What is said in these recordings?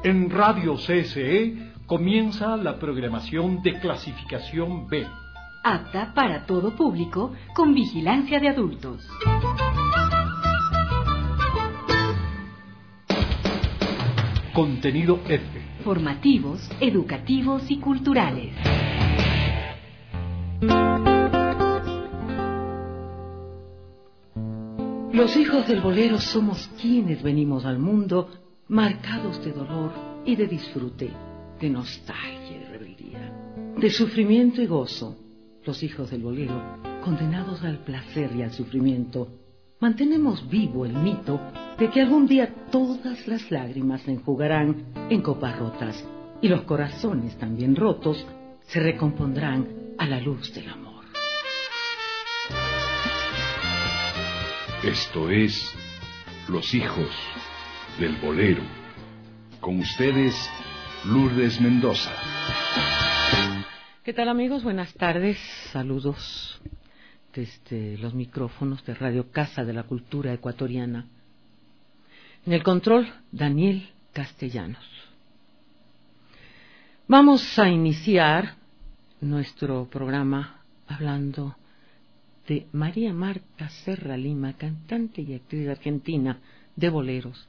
En Radio CSE comienza la programación de clasificación B. Apta para todo público, con vigilancia de adultos. Contenido F. Formativos, educativos y culturales. Los hijos del bolero somos quienes venimos al mundo marcados de dolor y de disfrute, de nostalgia y rebeldía, de sufrimiento y gozo. Los hijos del bolero, condenados al placer y al sufrimiento, mantenemos vivo el mito de que algún día todas las lágrimas se enjugarán en copas rotas y los corazones también rotos se recompondrán a la luz del amor. Esto es Los hijos del bolero. Con ustedes, Lourdes Mendoza. ¿Qué tal, amigos? Buenas tardes. Saludos desde los micrófonos de Radio Casa de la Cultura Ecuatoriana. En el control, Daniel Castellanos. Vamos a iniciar nuestro programa hablando de María Marta Serra Lima, cantante y actriz argentina de boleros.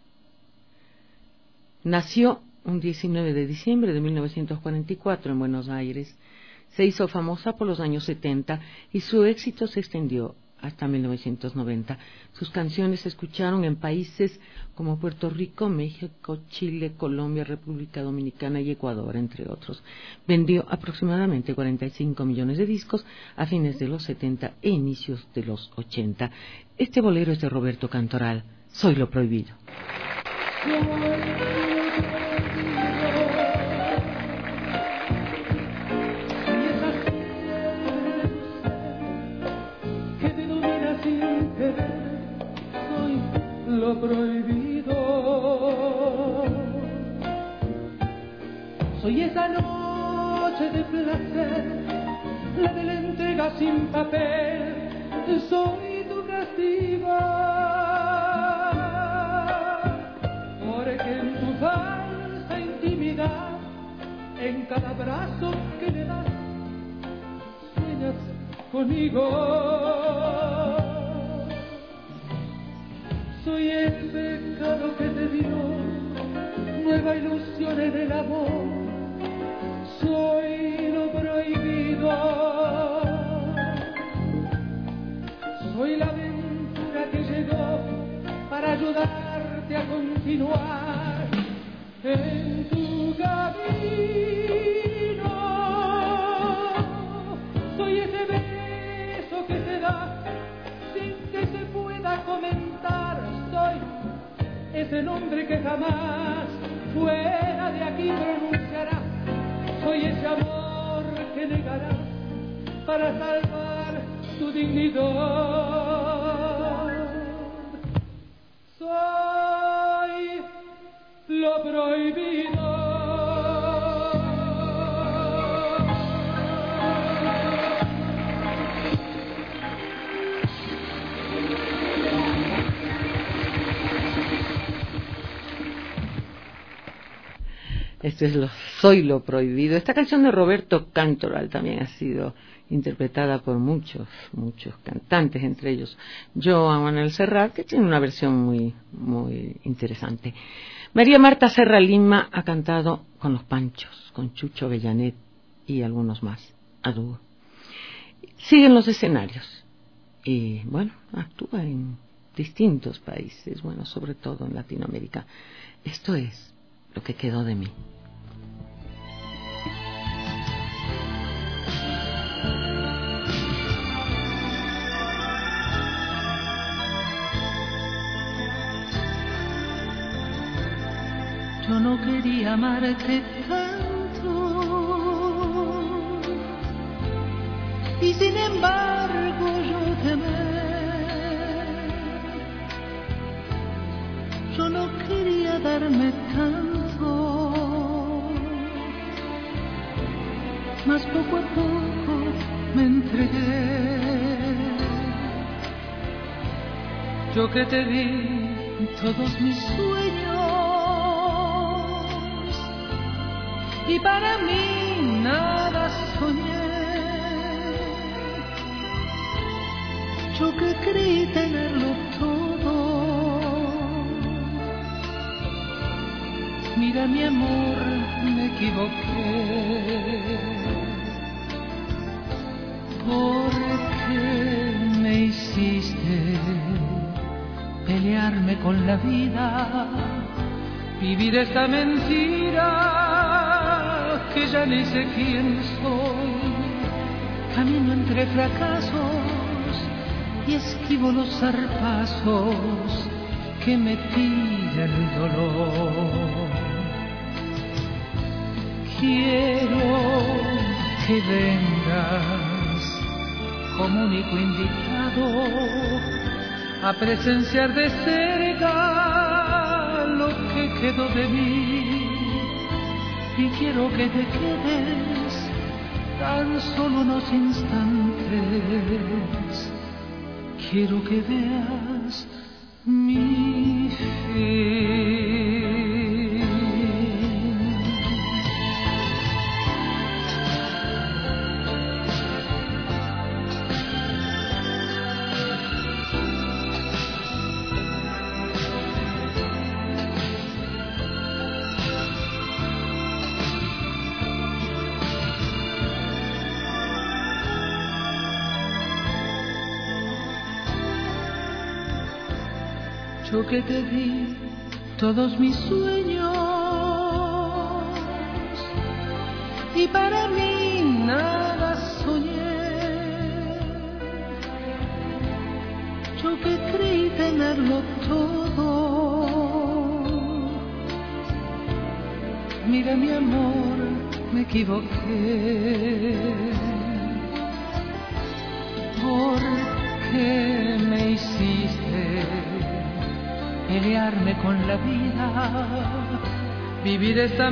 Nació un 19 de diciembre de 1944 en Buenos Aires. Se hizo famosa por los años 70 y su éxito se extendió hasta 1990. Sus canciones se escucharon en países como Puerto Rico, México, Chile, Colombia, República Dominicana y Ecuador, entre otros. Vendió aproximadamente 45 millones de discos a fines de los 70 e inicios de los 80. Este bolero es de Roberto Cantoral, Soy lo prohibido. Lo prohibido. Soy esa noche de placer, la de la entrega sin papel. Soy tu castigo, porque en tu falsa intimidad, en cada abrazo que me das, sueñas conmigo. Soy el pecado que te dio nueva ilusión en el amor. Soy lo prohibido. Soy la aventura que llegó para ayudarte a continuar en tu camino. Soy ese beso que se da sin que se pueda comentar. Soy ese nombre que jamás fuera de aquí pronunciarás. Soy ese amor que negarás para salvar tu dignidad. Soy lo prohibido. Esto es Soy lo prohibido. Esta canción de Roberto Cantoral también ha sido interpretada por muchos cantantes, entre ellos Joan Manuel Serrat, que tiene una versión muy interesante. María Marta Serra Lima ha cantado con Los Panchos, con Chucho Avellanet y algunos más, a dúo. Sigue en los escenarios y, bueno, actúa en distintos países, bueno, sobre todo en Latinoamérica. Esto es Lo que quedó de mí. Yo no quería amarte tanto y sin embargo yo te amé. Yo no quería darme tanto, mas poco a poco me entregué. Yo que te di todos mis sueños y para mí nada soñé. Yo que creí tenerlo todo, mira mi amor, me equivoqué. ¿Por qué me hiciste pelearme con la vida? Vivir esta mentira que ya ni sé quién soy. Camino entre fracasos y esquivo los zarpazos que me tira el dolor. Quiero que vengas como único invitado a presenciar de cerca lo que quedó de mí, y quiero que te quedes tan solo unos instantes. Quiero que veas mi fin. Yo que te di todos mis sueños y para mí nada soñé. Yo que creí tenerlo todo, mira mi amor, me equivoqué. ¿Por qué me hiciste pelearme con la vida, vivir esta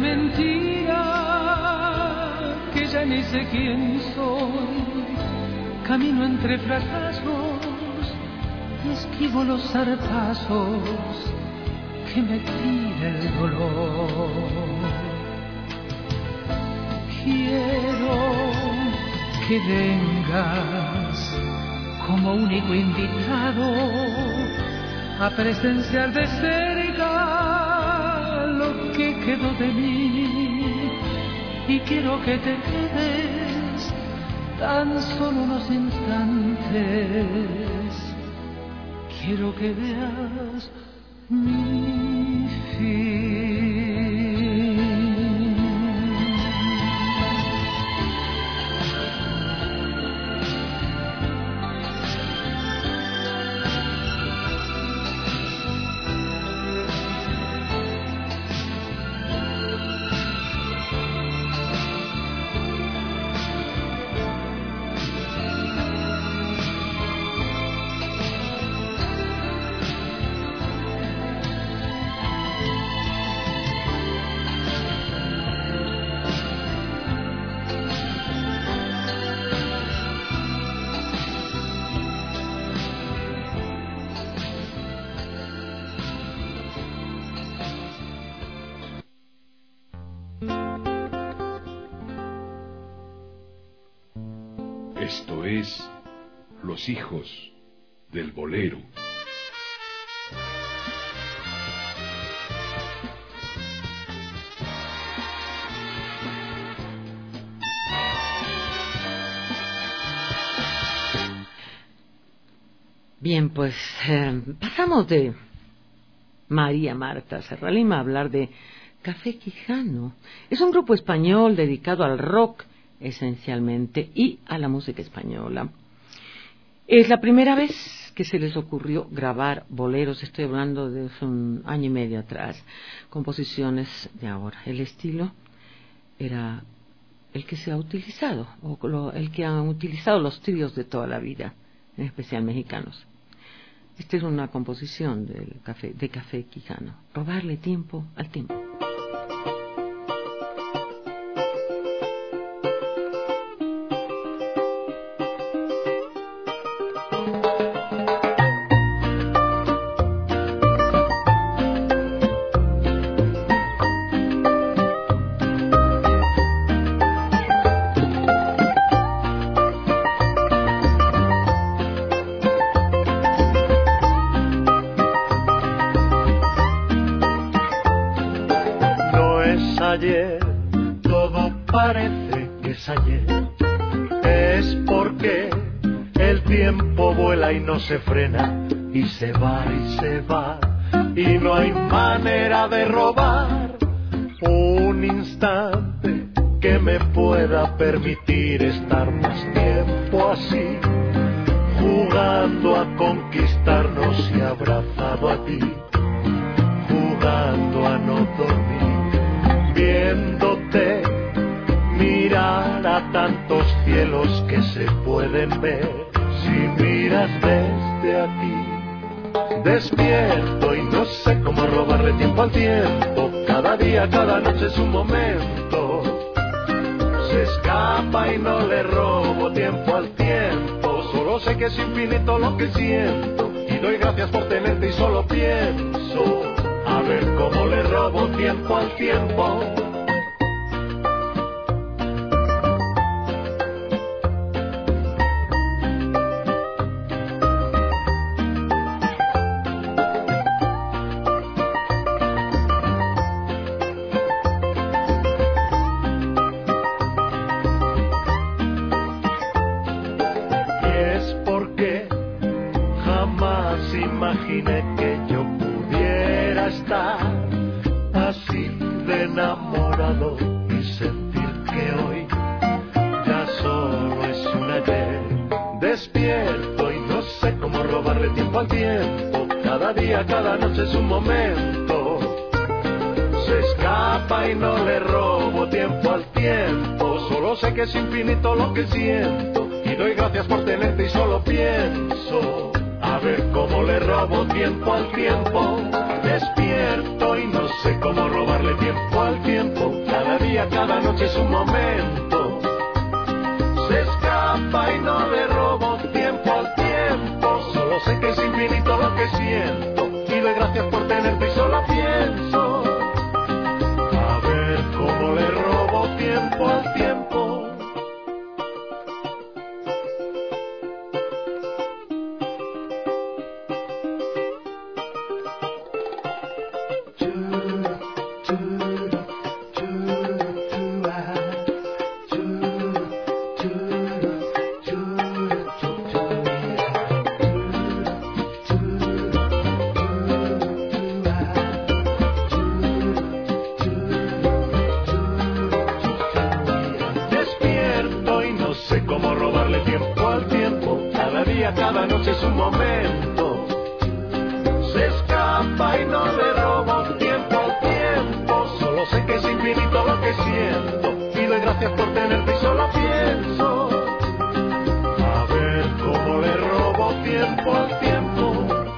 mentira que ya ni sé quién soy? Camino entre fracasos y esquivo los zarpazos que me tira el dolor. Quiero que vengas como único invitado a presenciar de cerca lo que quedó de mí, y quiero que te quedes tan solo unos instantes. Quiero que veas mi fin. Esto es Los Hijos del Bolero. Bien, pues pasamos de María Marta Serralima a hablar de Café Quijano. Es un grupo español dedicado al rock esencialmente y a la música española. Es la primera vez que se les ocurrió grabar boleros, estoy hablando de un año y medio atrás, composiciones de ahora. El estilo era el que se ha utilizado, el que han utilizado los tríos de toda la vida, en especial mexicanos. Esta es una composición de Café Quijano, robarle tiempo al tiempo. ayer, todo parece que es ayer. Es porque el tiempo vuela y no se frena, y se va, y no hay manera de robar un instante que me pueda permitir estar más tiempo así, jugando a conquistarnos y abrazado a ti, jugando a no dormir, viéndote mirar a tantos cielos que se pueden ver si miras desde aquí. Despierto y no sé cómo robarle tiempo al tiempo, cada día, cada noche es un momento. Se escapa y no le robo tiempo al tiempo, solo sé que es infinito lo que siento, y doy gracias por tenerte y solo pienso a ver cómo le robo tiempo al tiempo. Imaginé que yo pudiera estar así de enamorado y sentir que hoy ya solo es un ayer. Despierto y no sé cómo robarle tiempo al tiempo, cada día, cada noche es un momento. Se escapa y no le robo tiempo al tiempo, solo sé que es infinito lo que siento, y doy gracias por tenerte y solo pienso a ver cómo le robo tiempo al tiempo. Despierto y no sé cómo robarle tiempo al tiempo, cada día, cada noche es un momento. Se escapa y no le robo tiempo al tiempo, solo sé que es infinito lo que siento, y doy gracias por tenerte y solo pienso a ver cómo le robo tiempo al tiempo. Cada noche es un momento. Se escapa y no le robo tiempo al tiempo, solo sé que es infinito lo que siento, y doy gracias por tenerte y solo pienso a ver cómo le robo tiempo al tiempo.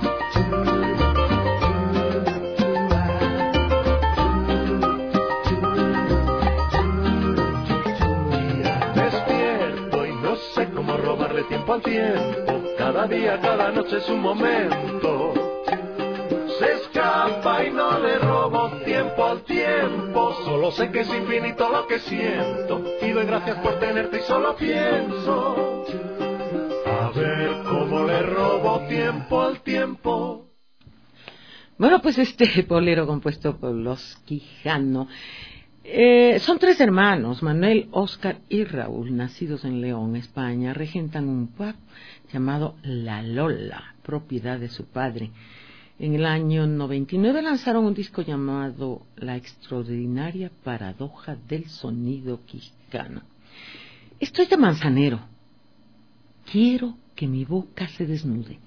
Despierto y no sé cómo robarle tiempo al tiempo, cada día, cada noche es un momento. Se escapa y no le robo tiempo al tiempo, solo sé que es infinito lo que siento, y doy gracias por tenerte y solo pienso a ver cómo le robo tiempo al tiempo. Bueno, pues este bolero compuesto por Los Quijano. Son tres hermanos, Manuel, Óscar y Raúl, nacidos en León, España. Regentan un pub llamado La Lola, propiedad de su padre. En el año 99 lanzaron un disco llamado La extraordinaria paradoja del sonido quijano. Estoy de Manzanero. Quiero que mi boca se desnude.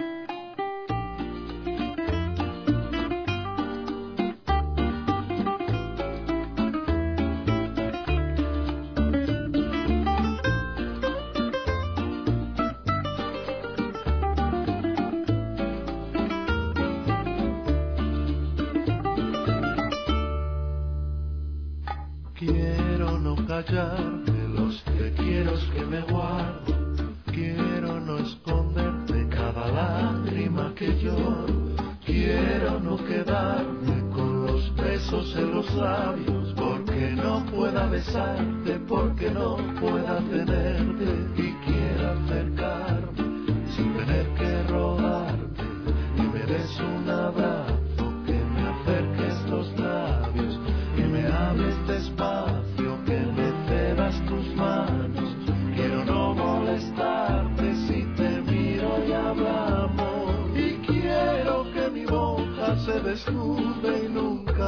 Quiero no callarme los te quieros que me guardo, quiero no esconderte cada lágrima que lloro, quiero no quedarme con los besos en los labios, porque no pueda besarte, porque no pueda tenerte y quiera acercarme sin tener que rogarte, y me des un abrazo, que me acerques los labios, que me hables de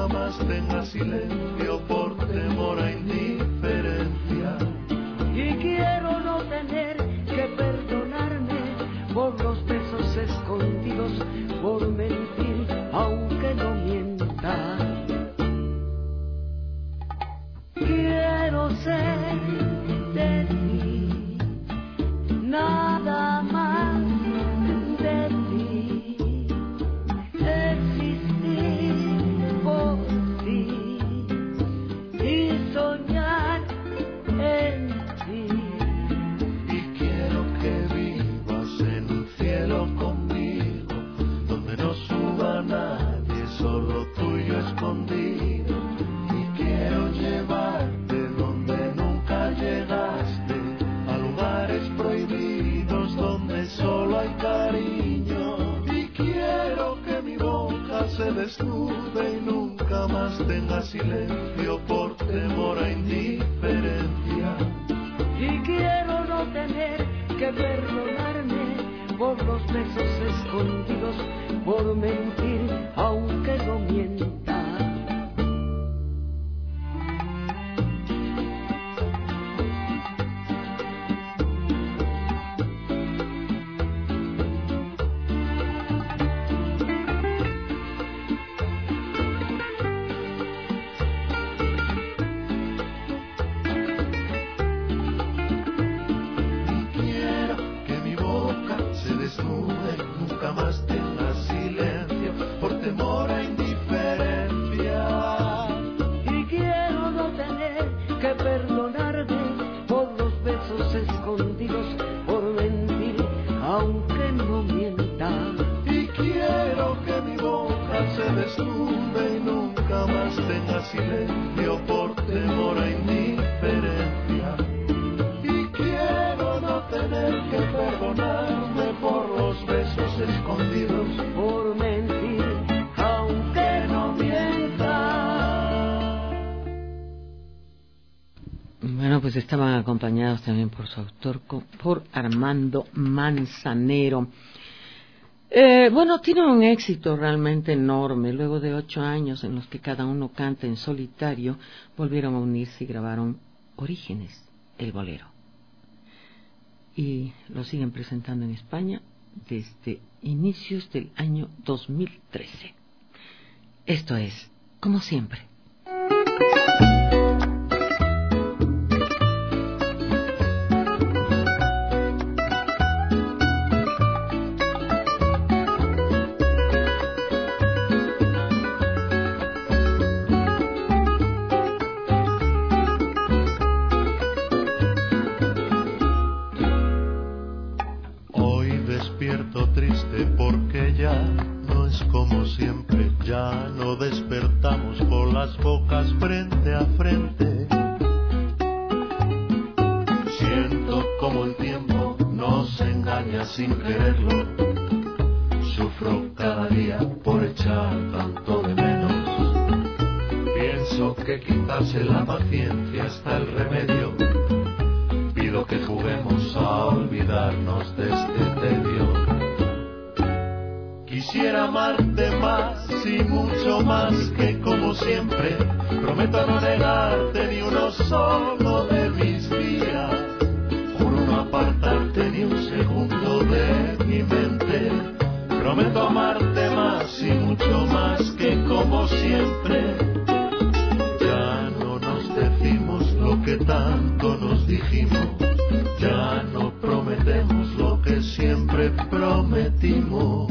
nunca más tenga silencio por temor a indiferencia. Y quiero no tener que perdonarme por los besos escondidos, por mentir aunque no mienta. Quiero ser de ti, nada más de ti, existir por ti y soñar en ti. Y quiero que vivas en un cielo conmigo, donde no suba nadie, solo tú y yo escondido. Y quiero llevarte donde nunca llegaste, a lugares prohibidos donde solo hay cariño. Y quiero que mi boca se desnude y nunca más tenga silencio por temor a indiferencia. Y quiero no tener que perdonarme por los besos escondidos, por mentir aunque no mienta. Silencio por temor a indiferencia. Y quiero no tener que perdonarme por los besos escondidos, por mentir aunque no mienta. Bueno, pues estaban acompañados también por su autor, por Armando Manzanero. Bueno, tiene un éxito realmente enorme. Luego de 8 años en los que cada uno canta en solitario, volvieron a unirse y grabaron Orígenes, el bolero. Y lo siguen presentando en España desde inicios del año 2013. Esto es, como siempre. Porque ya no es como siempre, ya no despertamos con las bocas frente a frente. Siento como el tiempo nos engaña sin quererlo. Sufro cada día por echar tanto de menos. Pienso que quitarse la paciencia está el remedio. Pido que juguemos a olvidarnos de este tedio. Quisiera amarte más y mucho más que como siempre. Prometo no negarte ni uno solo de mis días. Juro no apartarte ni un segundo de mi mente. Prometo amarte más y mucho más que como siempre. Ya no nos decimos lo que tanto nos dijimos. Ya no prometemos lo que siempre prometimos.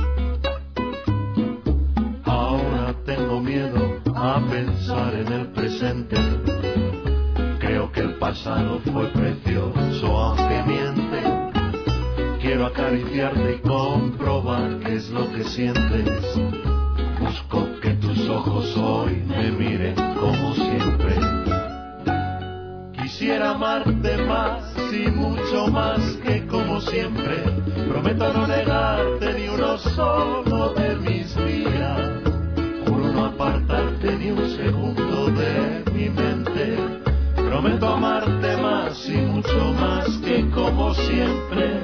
Tengo miedo a pensar en el presente. Creo que el pasado fue precioso aunque miente. Quiero acariciarte y comprobar qué es lo que sientes. Busco que tus ojos hoy me miren como siempre. Quisiera amarte más y mucho más que como siempre. Prometo no negarte ni uno solo de mis días. No apartarte ni un segundo de mi mente. Prometo amarte más y mucho más que como siempre.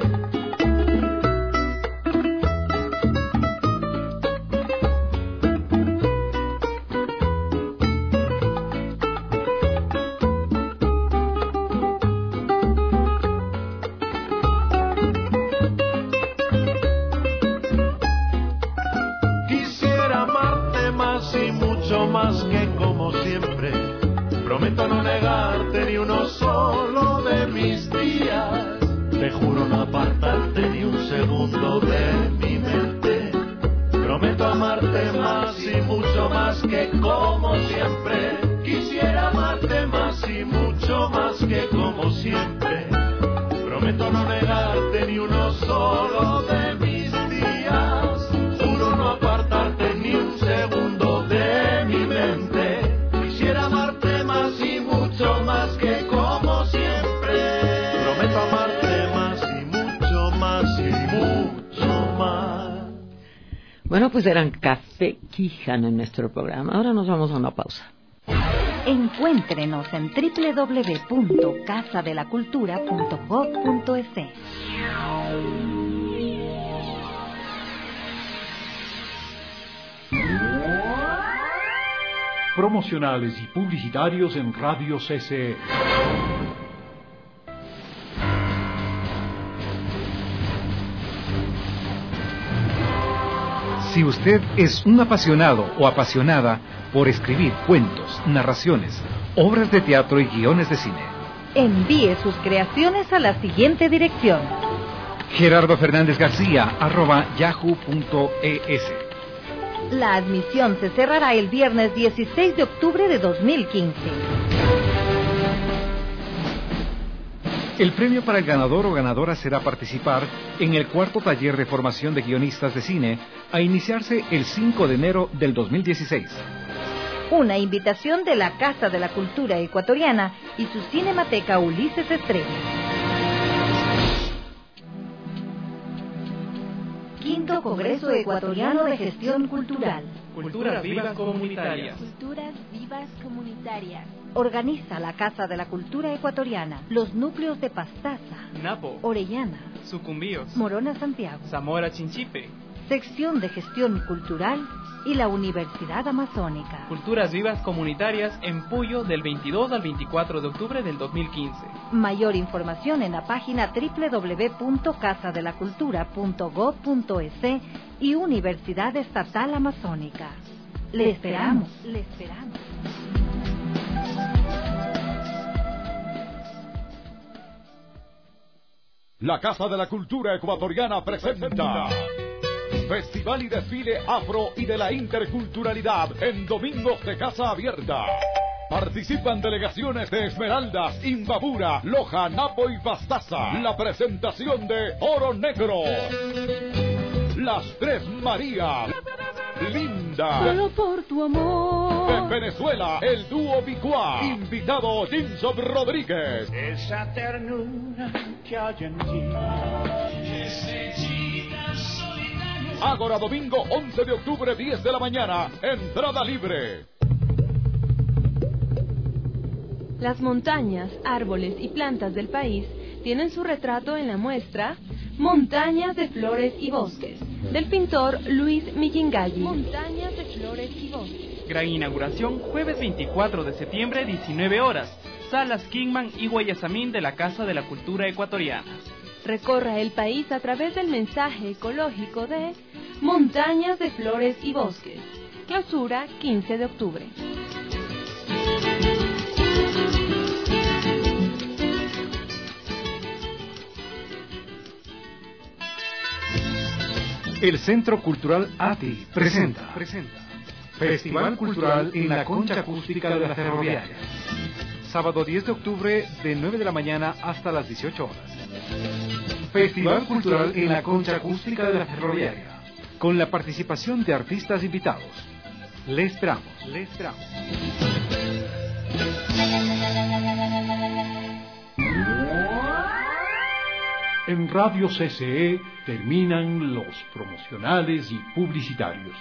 más que como siempre. Prometo no negarte ni uno solo de mis días. Te juro no apartarte ni un segundo de mi mente. Prometo amarte más y mucho más que como siempre. Quisiera amarte más y mucho más que como siempre. Prometo no negarte ni uno solo de mis días. Juro no apartarte ni un segundo de mi mente. Quisiera amarte más y mucho más que como siempre. Prometo amarte más y mucho más y mucho más. Bueno, pues eran Café Quijano en nuestro programa. Ahora nos vamos a una pausa. Encuéntrenos en www.casadelacultura.gov.es. Promocionales y publicitarios en Radio CCE. Si usted es un apasionado o apasionada por escribir cuentos, narraciones, obras de teatro y guiones de cine, Envíe sus creaciones a la siguiente dirección: gerardofernándezgarcía@yahoo.es. La admisión se cerrará el viernes 16 de octubre de 2015. El premio para el ganador o ganadora será participar en el 4º taller de formación de guionistas de cine, a iniciarse el 5 de enero del 2016. Una invitación de la Casa de la Cultura Ecuatoriana y su Cinemateca Ulises Estrella. Quinto Congreso Ecuatoriano de Gestión Cultural. Culturas Vivas Comunitarias. Culturas Vivas Comunitarias. Organiza la Casa de la Cultura Ecuatoriana, los núcleos de Pastaza, Napo, Orellana, Sucumbíos, Morona Santiago, Zamora Chinchipe, Sección de Gestión Cultural y la Universidad Amazónica. Culturas Vivas Comunitarias en Puyo del 22 al 24 de octubre del 2015. Mayor información en la página www.casadelacultura.gov.es y Universidad Estatal Amazónica. Le esperamos. Le esperamos. La Casa de la Cultura Ecuatoriana presenta Festival y Desfile Afro y de la Interculturalidad en Domingos de Casa Abierta. Participan delegaciones de Esmeraldas, Imbabura, Loja, Napo y Pastaza. La presentación de Oro Negro, Las Tres Marías, Linda. Solo por tu amor. En Venezuela, el dúo Bicuá. Invitado Jinsob Rodríguez. Esa ternura que hay en ti. Ágora, domingo 11 de octubre, 10 de la mañana. Entrada libre. Las montañas, árboles y plantas del país tienen su retrato en la muestra Montañas de Flores y Bosques, del pintor Luis Millingalli. Montañas de Flores y Bosques. Gran inauguración, jueves 24 de septiembre, 19 horas. Salas Kingman y Guayasamín de la Casa de la Cultura Ecuatoriana. Recorra el país a través del mensaje ecológico de Montañas de Flores y Bosques. Clausura 15 de octubre. El Centro Cultural ATI presenta Festival Cultural en la Concha Acústica de la Ferroviaria. Sábado 10 de octubre de 9 de la mañana hasta las 18 horas. Festival Cultural en la Concha Acústica de la Ferroviaria, con la participación de artistas invitados. Le esperamos, le esperamos. En Radio CCE terminan los promocionales y publicitarios.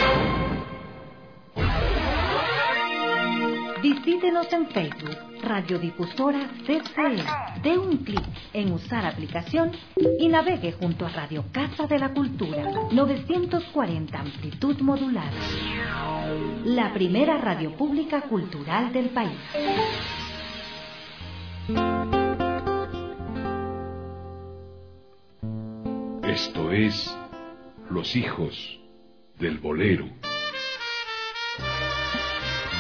Visítenos en Facebook, Radiodifusora CCE. Dé un clic en usar aplicación y navegue junto a Radio Casa de la Cultura, 940 amplitud modulada. La primera radio pública cultural del país. Esto es Los Hijos del Bolero.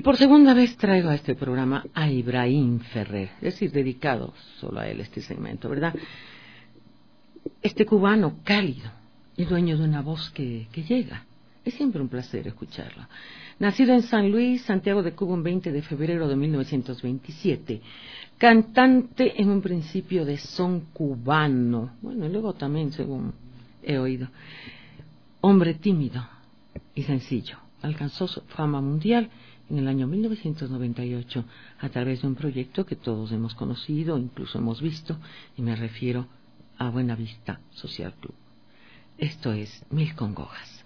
por segunda vez traigo a este programa a Ibrahim Ferrer, es decir, dedicado solo a él este segmento, ¿verdad? Este cubano cálido y dueño de una voz que llega. Es siempre un placer escucharlo. Nacido en San Luis, Santiago de Cuba, un 20 de febrero de 1927. Cantante en un principio de son cubano. Bueno, y luego también, según he oído. Hombre tímido y sencillo. Alcanzó su fama mundial en el año 1998 a través de un proyecto que todos hemos conocido, incluso hemos visto, y me refiero a Buenavista Social Club. Esto es Mil Congojas.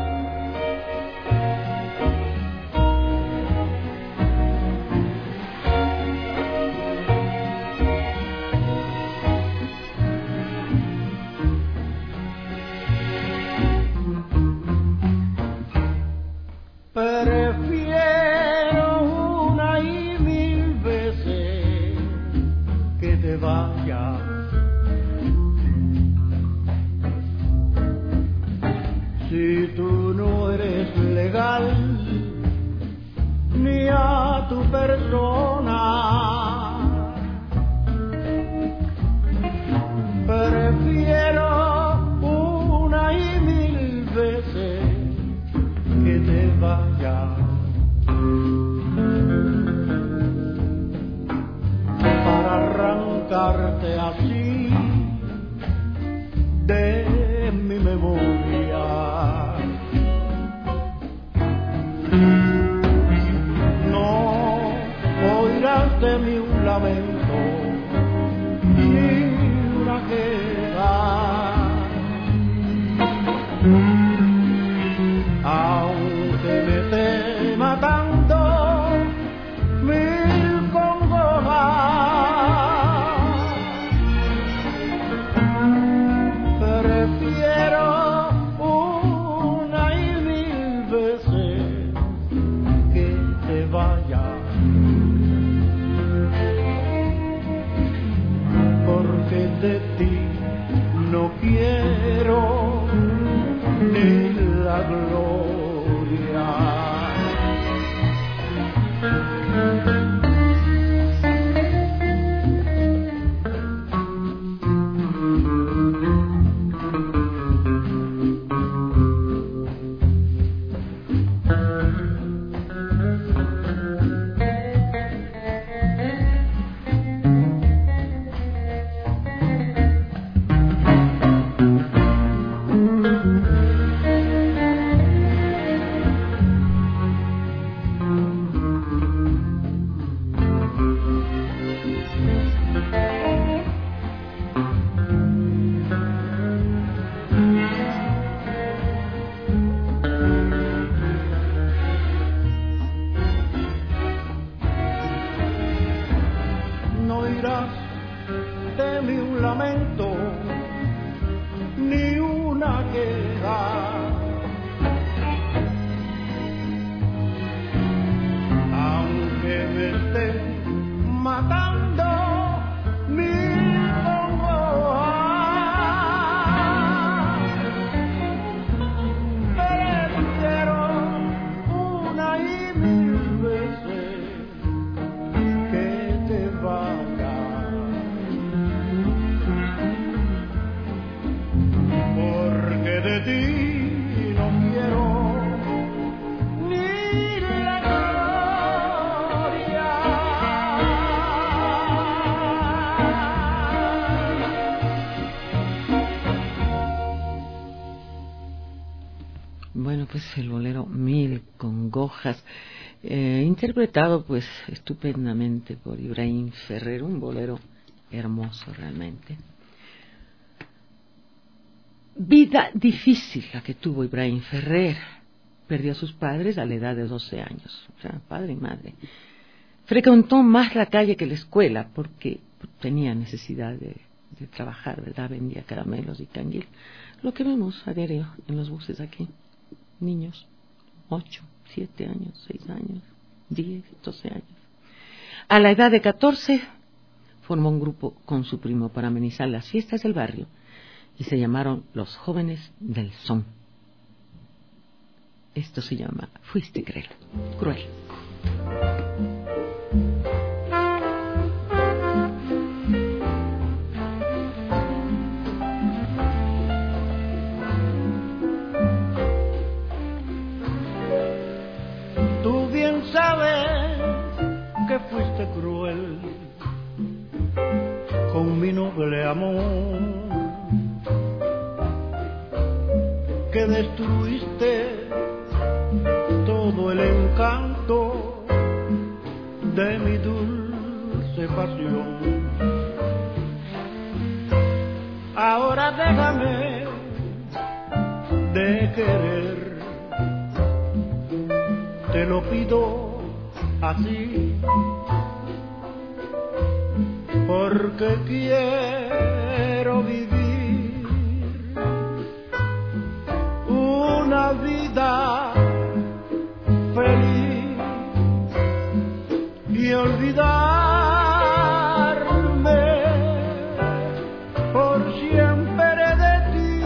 Prefiero una y mil veces que te vayas. Si tú no eres legal ni a tu persona, prefiero una y mil veces que te vayas. Para arrancarte así de mi memoria. No oirás de mí un lamento ni una queja, aunque me esté matando mil congojas. Prefiero una y mil veces que te vayas, porque de ti no quiero ni la gloria. De mí un lamento ni una queja, aunque me estén matando mil congojas. Prefiero una y mil veces que te vayas, porque de ti no quiero ni la gloria. Bueno, pues el bolero Mil Congojas, interpretado pues estupendamente por Ibrahim Ferrer, un bolero hermoso realmente. Vida difícil la que tuvo Ibrahim Ferrer. Perdió a sus padres a la edad de 12 años, o sea, padre y madre. Frecuentó más la calle que la escuela porque tenía necesidad de trabajar, ¿verdad? Vendía caramelos y canguil, lo que vemos a diario en los buses aquí. Niños, 8, 7 años, 6 años, 10, 12 años. A la edad de 14 formó un grupo con su primo para amenizar las fiestas del barrio y se llamaron Los Jóvenes del Son. Esto se llama Fuiste Cruel. mi noble amor, que destruiste todo el encanto de mi dulce pasión. Ahora déjame de querer, te lo pido así, porque quiero vivir una vida feliz y olvidarme por siempre de ti.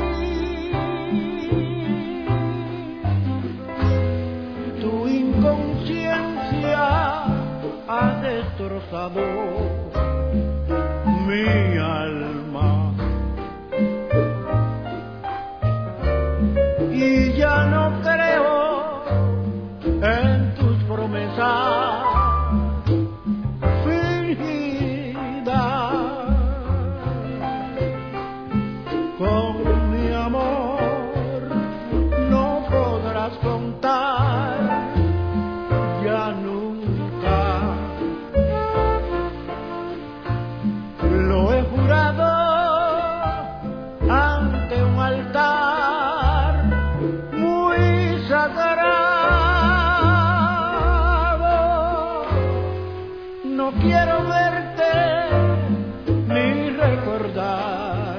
Tu inconsciencia ha destrozado mi alma y ya no creo en tus promesas fingidas. Con mi amor no podrás contar ya nunca. Lo he jurado ante un altar muy sagrado. No quiero verte ni recordar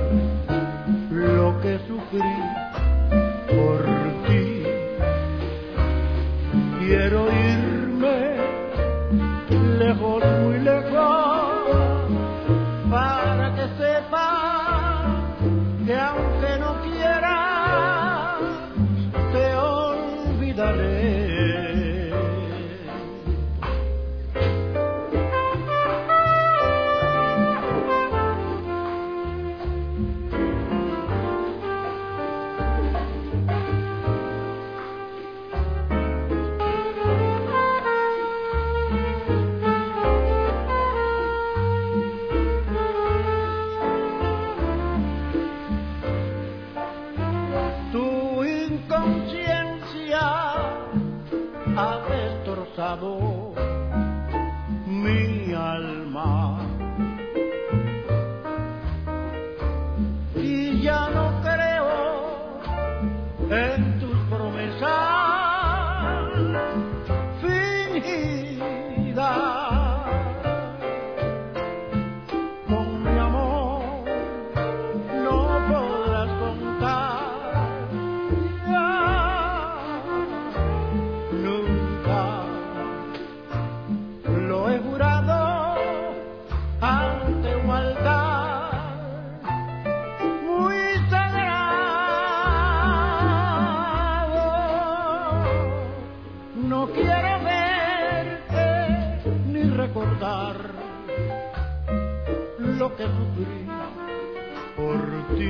lo que sufrí por ti. Quiero irme lejos, muy lejos, para que sepa que aunque no quiera, te olvidaré. Ha destrozado mi alma y ya no creo en tus promesas fingidas. Con mi amor no podrás contar lo que sufrí por ti.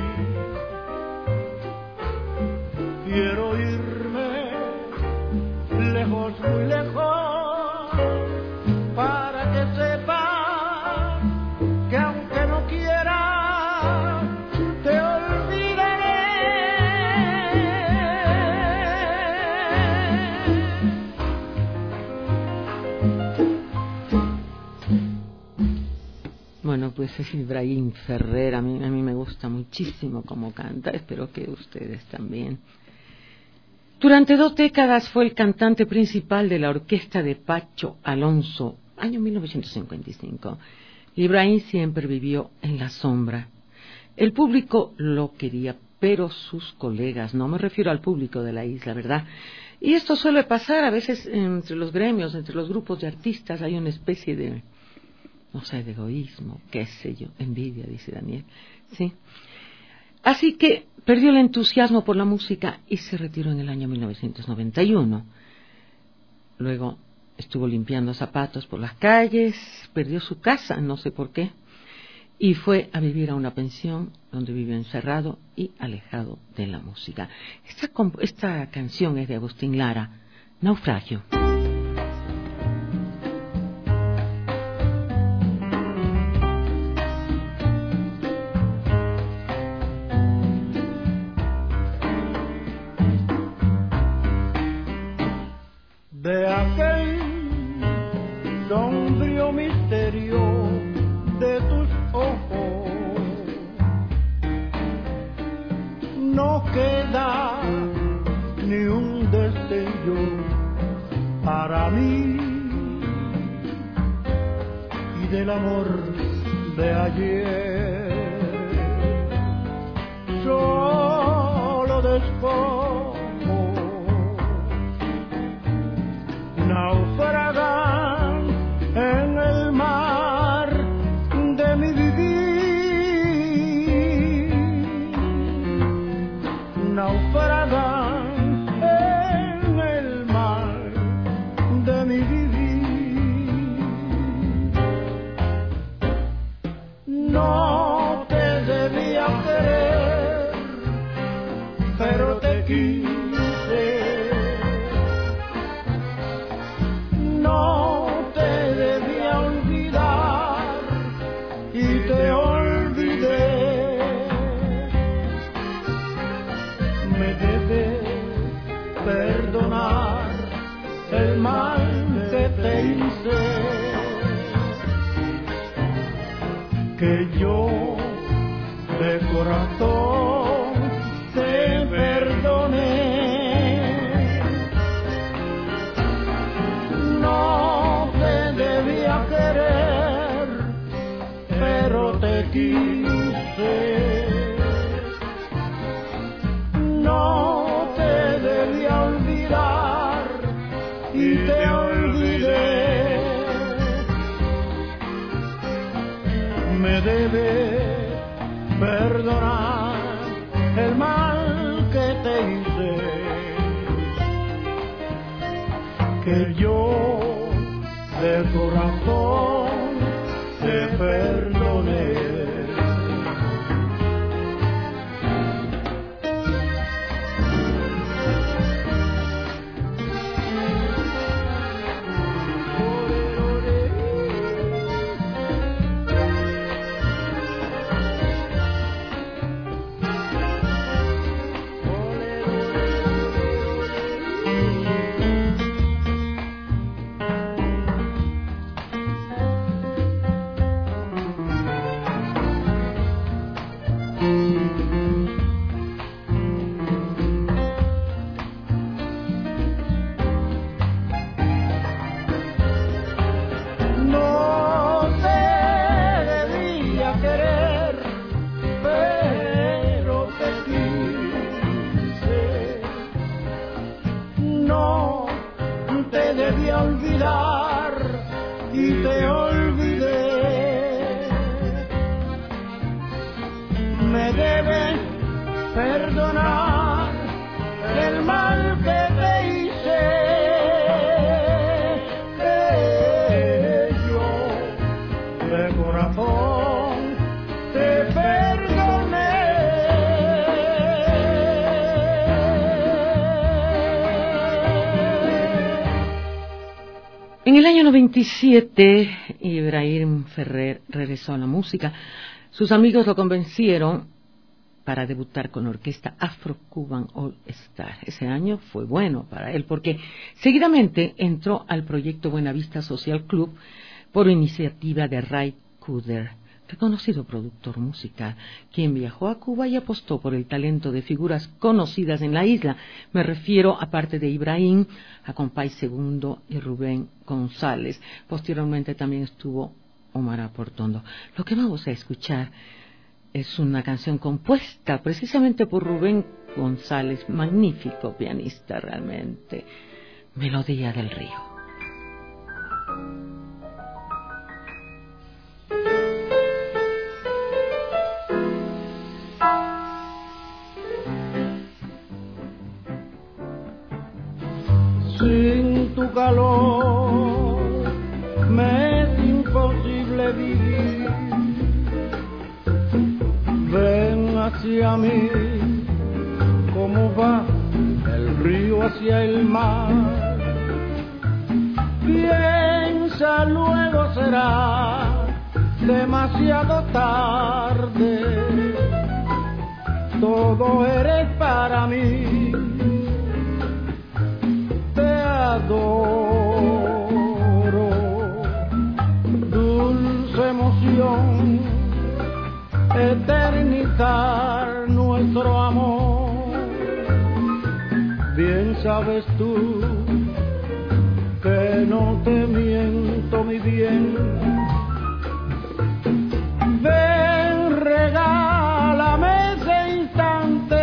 Quiero irme lejos, muy lejos, para que sepa que aunque no quiera, te olvidaré. Bueno, pues es Ibrahim Ferrer, a mí me gusta muchísimo cómo canta, espero que ustedes también. Durante 2 décadas fue el cantante principal de la orquesta de Pacho Alonso, año 1955. Ibrahim siempre vivió en la sombra. El público lo quería, pero sus colegas, no me refiero al público de la isla, ¿verdad? Y esto suele pasar a veces entre los gremios, entre los grupos de artistas, hay una especie de, no sé, de egoísmo, qué sé yo, envidia, dice Daniel, ¿sí? Así que perdió el entusiasmo por la música y se retiró en el año 1991. Luego estuvo limpiando zapatos por las calles, perdió su casa, no sé por qué, y fue a vivir a una pensión donde vivió encerrado y alejado de la música. Esta canción es de Agustín Lara, Naufragio. no queda ni un destello para mí, y del amor de ayer solo despojo. Naufragan en el mar de mi vivir, naufragan en el mar de mi vivir. No te debía querer, pero te quise. No te debía olvidar y te olvidé. Me debes perdonar el mal que te hice, que yo de corazón te perdoné. No te debía querer, pero te quise. No te debía olvidar y te olvidé. Me debes perdonar el mal que te hice, que yo de corazón te perdoné. Y te olvidé. Me debes perdonar el mal que te hice, que yo de corazón te perdoné. En el año 97, Ibrahim Ferrer regresó a la música. Sus amigos lo convencieron para debutar con la orquesta Afro-Cuban All Star. Ese año fue bueno para él porque seguidamente entró al proyecto Buenavista Social Club por iniciativa de Ray Cooder, reconocido productor musical, quien viajó a Cuba y apostó por el talento de figuras conocidas en la isla. Me refiero, aparte de Ibrahim, a Compay Segundo y Rubén González. Posteriormente también estuvo Omar Aportondo. Lo que vamos a escuchar es una canción compuesta precisamente por Rubén González, magnífico pianista realmente, Melodía del Río. Sin tu calor me es imposible vivir. Ven hacia mí como va el río hacia el mar. Piensa, luego será demasiado tarde. Todo eres para mí. Adoro, dulce emoción, eternizar nuestro amor. sabes tú que no te miento, mi bien. Ven, regálame ese instante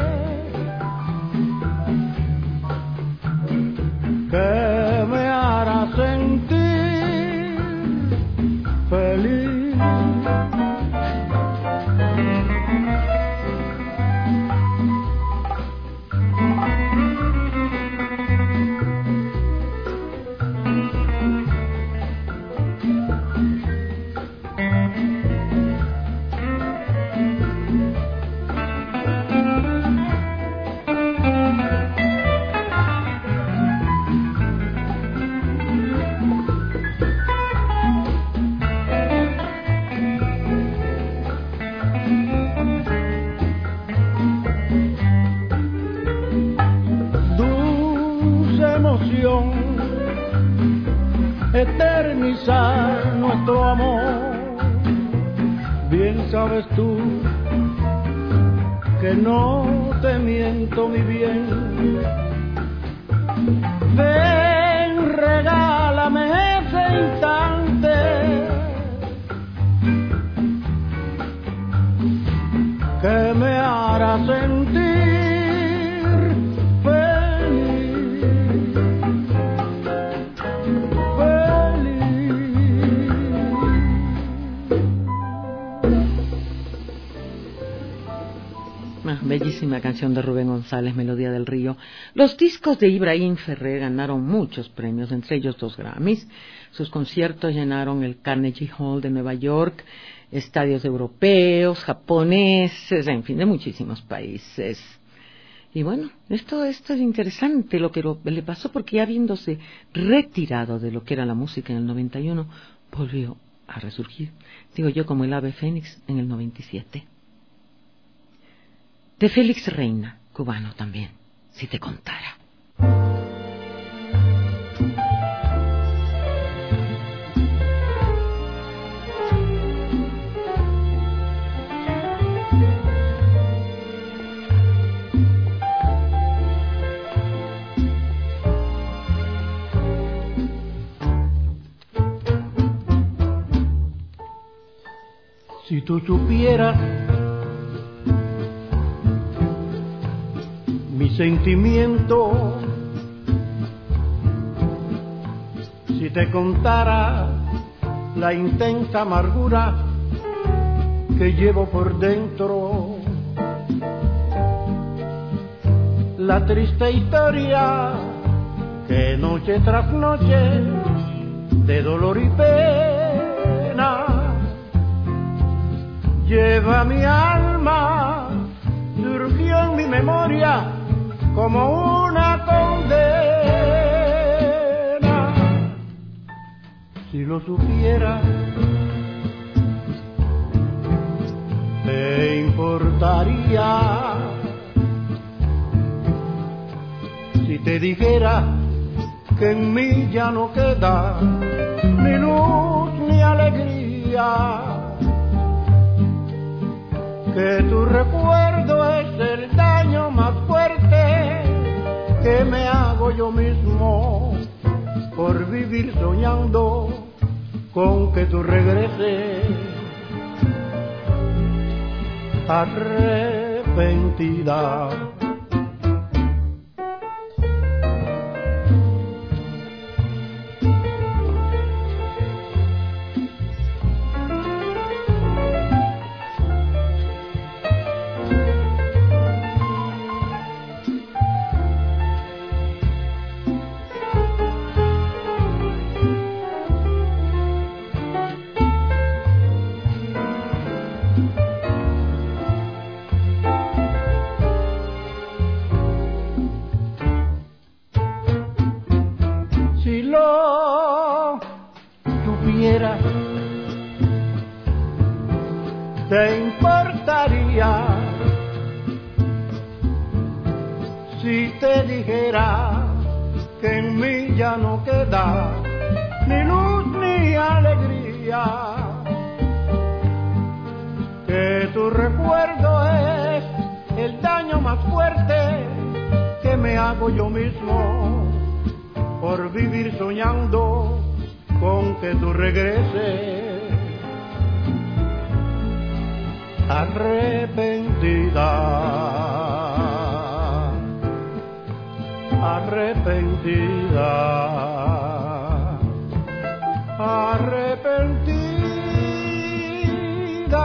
que me hará sentir feliz. Eternizar nuestro amor. Bien sabes tú que no te miento, mi bien. Ven, regálame ese instante que me hará sentir bellísima canción de Rubén González, Melodía del Río. Los discos de Ibrahim Ferrer ganaron muchos premios, entre ellos 2 Grammys. Sus conciertos llenaron el Carnegie Hall de Nueva York, estadios europeos, japoneses, en fin, de muchísimos países. Y bueno, esto es interesante lo que le pasó, porque ya habiéndose retirado de lo que era la música en el 91, volvió a resurgir, digo yo, como el ave fénix en el 97. De Félix Reina, cubano también, si te contara. Si tú supieras mi sentimiento, si te contara la intensa amargura que llevo por dentro, la triste historia que noche tras noche de dolor y pena lleva mi alma, surgió en mi memoria como una condena. Si lo supiera, te importaría si te dijera que en mí ya no queda ni luz ni alegría, que tu recuerdo es el daño más fuerte que me hago yo mismo por vivir soñando con que tú regreses arrepentida. ¿Te importaría si te dijera que en mí ya no queda ni luz ni alegría, que tu recuerdo es el daño más fuerte que me hago yo mismo por vivir soñando con que tú regreses. Arrepentida, arrepentida, arrepentida.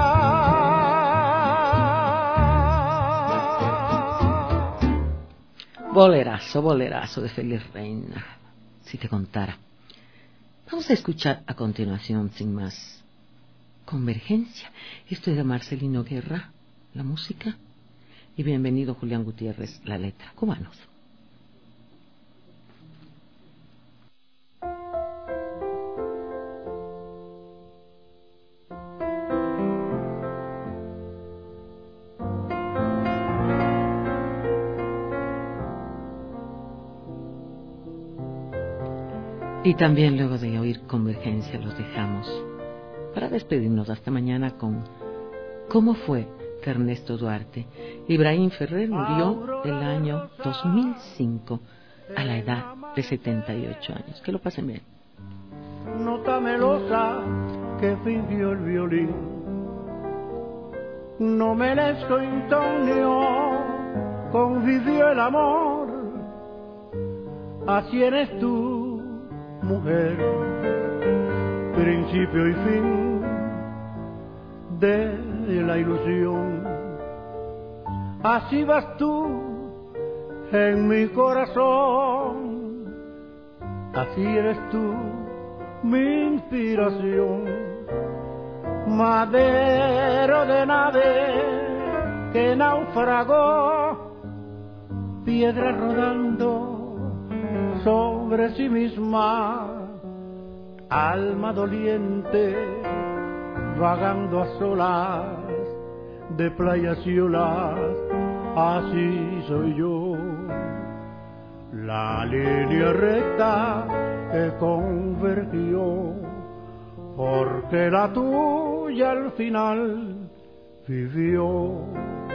Bolerazo, bolerazo de Félix Reina, si te contara. Vamos a escuchar a continuación, sin más, Convergencia. Esto es de Marcelino Guerra, la música, y bienvenido Julián Gutiérrez, la letra. Cubanos. Y también luego de oír Convergencia los dejamos para despedirnos hasta mañana con ¿Cómo fue de Ernesto Duarte? Ibrahim Ferrer murió el año 2005 a la edad de 78 años. Que lo pasen bien. Nota melosa que fingió el violín, no merezco insomnio, convivió el amor, así eres tú, mujer, principio y fin de la ilusión. Así vas tú en mi corazón, así eres tú, mi inspiración. Madero de nave que naufragó, piedra rodando sobre sí misma, alma doliente vagando a solas de playas y olas, así soy yo. La línea recta que convergió, porque la tuya al final vivió.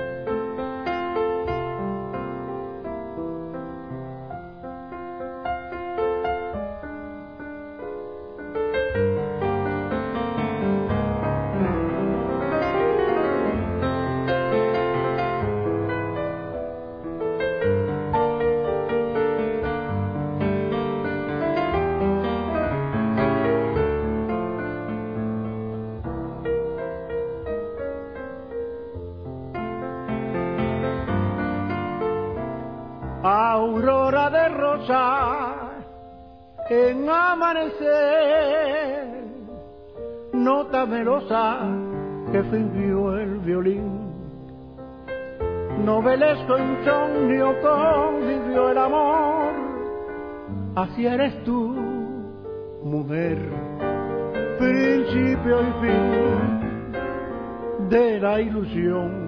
Aurora de rosa en amanecer, nota melosa que fingió el violín, novelesco insomnio convivió el amor, así eres tú, mujer, principio y fin de la ilusión.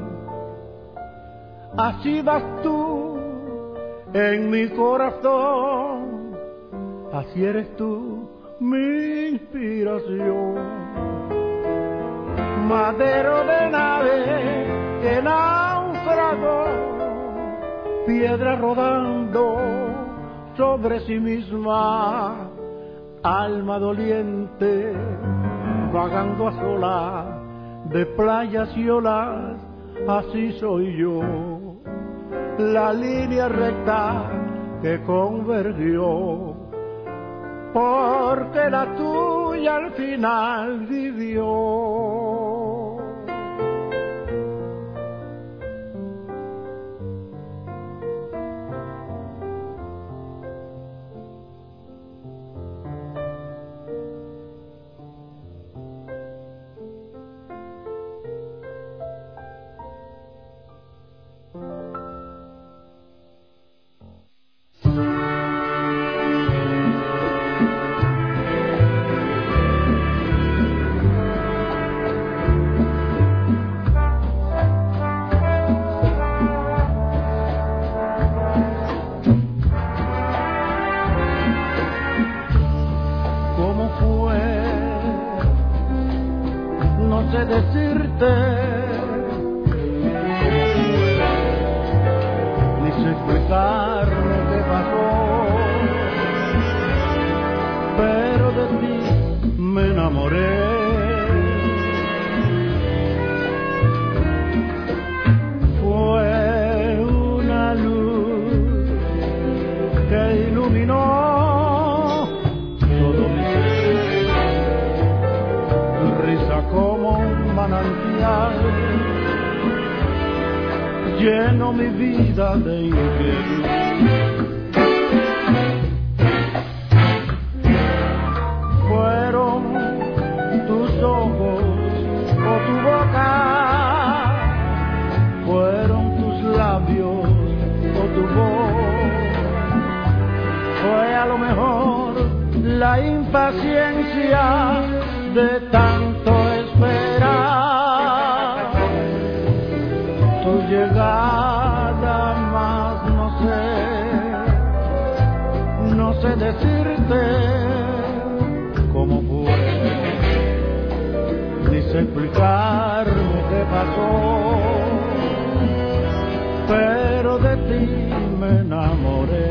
Así vas tú en mi corazón, así eres tú, mi inspiración. Madero de nave que naufragó, piedra rodando sobre sí misma, alma doliente vagando a solas de playas y olas, así soy yo. La línea recta que convergió, porque la tuya al final vivió. Decirte ni sé explicarme enamoré. Fue una luz que iluminó todo mi ser, tu risa como un manantial llenó mi vida de inquietud. Fueron tus ojos o tu boca, fueron tus labios o tu voz, fue a lo mejor la impaciencia de tanto esperar tu llegada, más no sé decirte cómo fue, ni sé explicarme qué pasó, pero de ti me enamoré.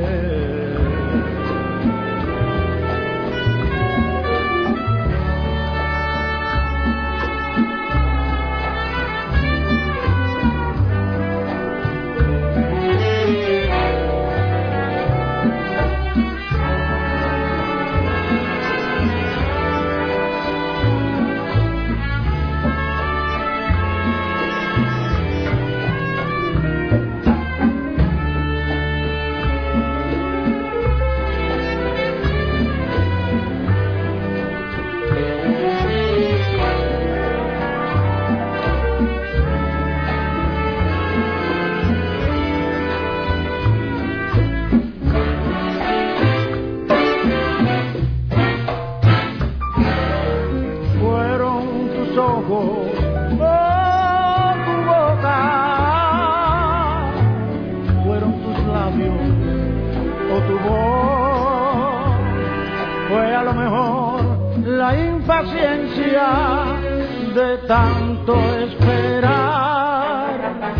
De tanto esperar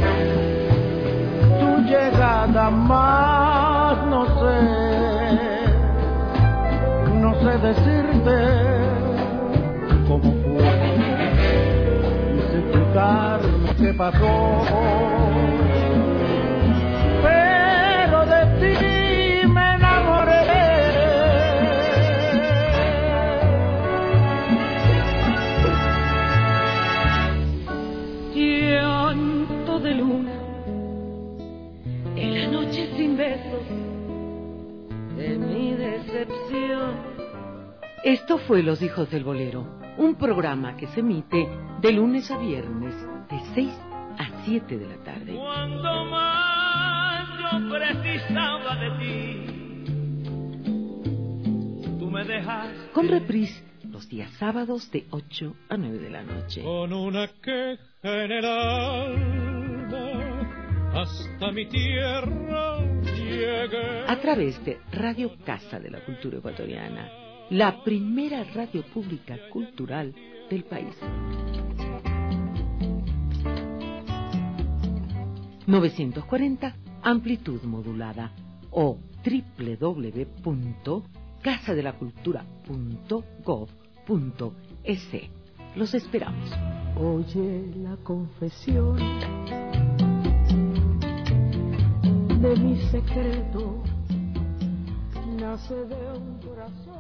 tu llegada, más no sé decirte cómo fue, ni sé explicarme qué pasó, pero de ti me enamoré. De luna en la noche sin besos de mi decepción. Esto fue Los Hijos del Bolero, un programa que se emite de lunes a viernes de 6 a 7 de la tarde. Cuando más yo precisaba de ti, tú me dejaste. Con reprise los días sábados de 8 a 9 de la noche. Con una queja en el alma, hasta mi tierra llegué. A través de Radio Casa de la Cultura Ecuatoriana, la primera radio pública cultural del país. 940 amplitud modulada o www.casadelacultura.gov.es. Los esperamos. Oye la confesión de mi secreto, nace de un corazón.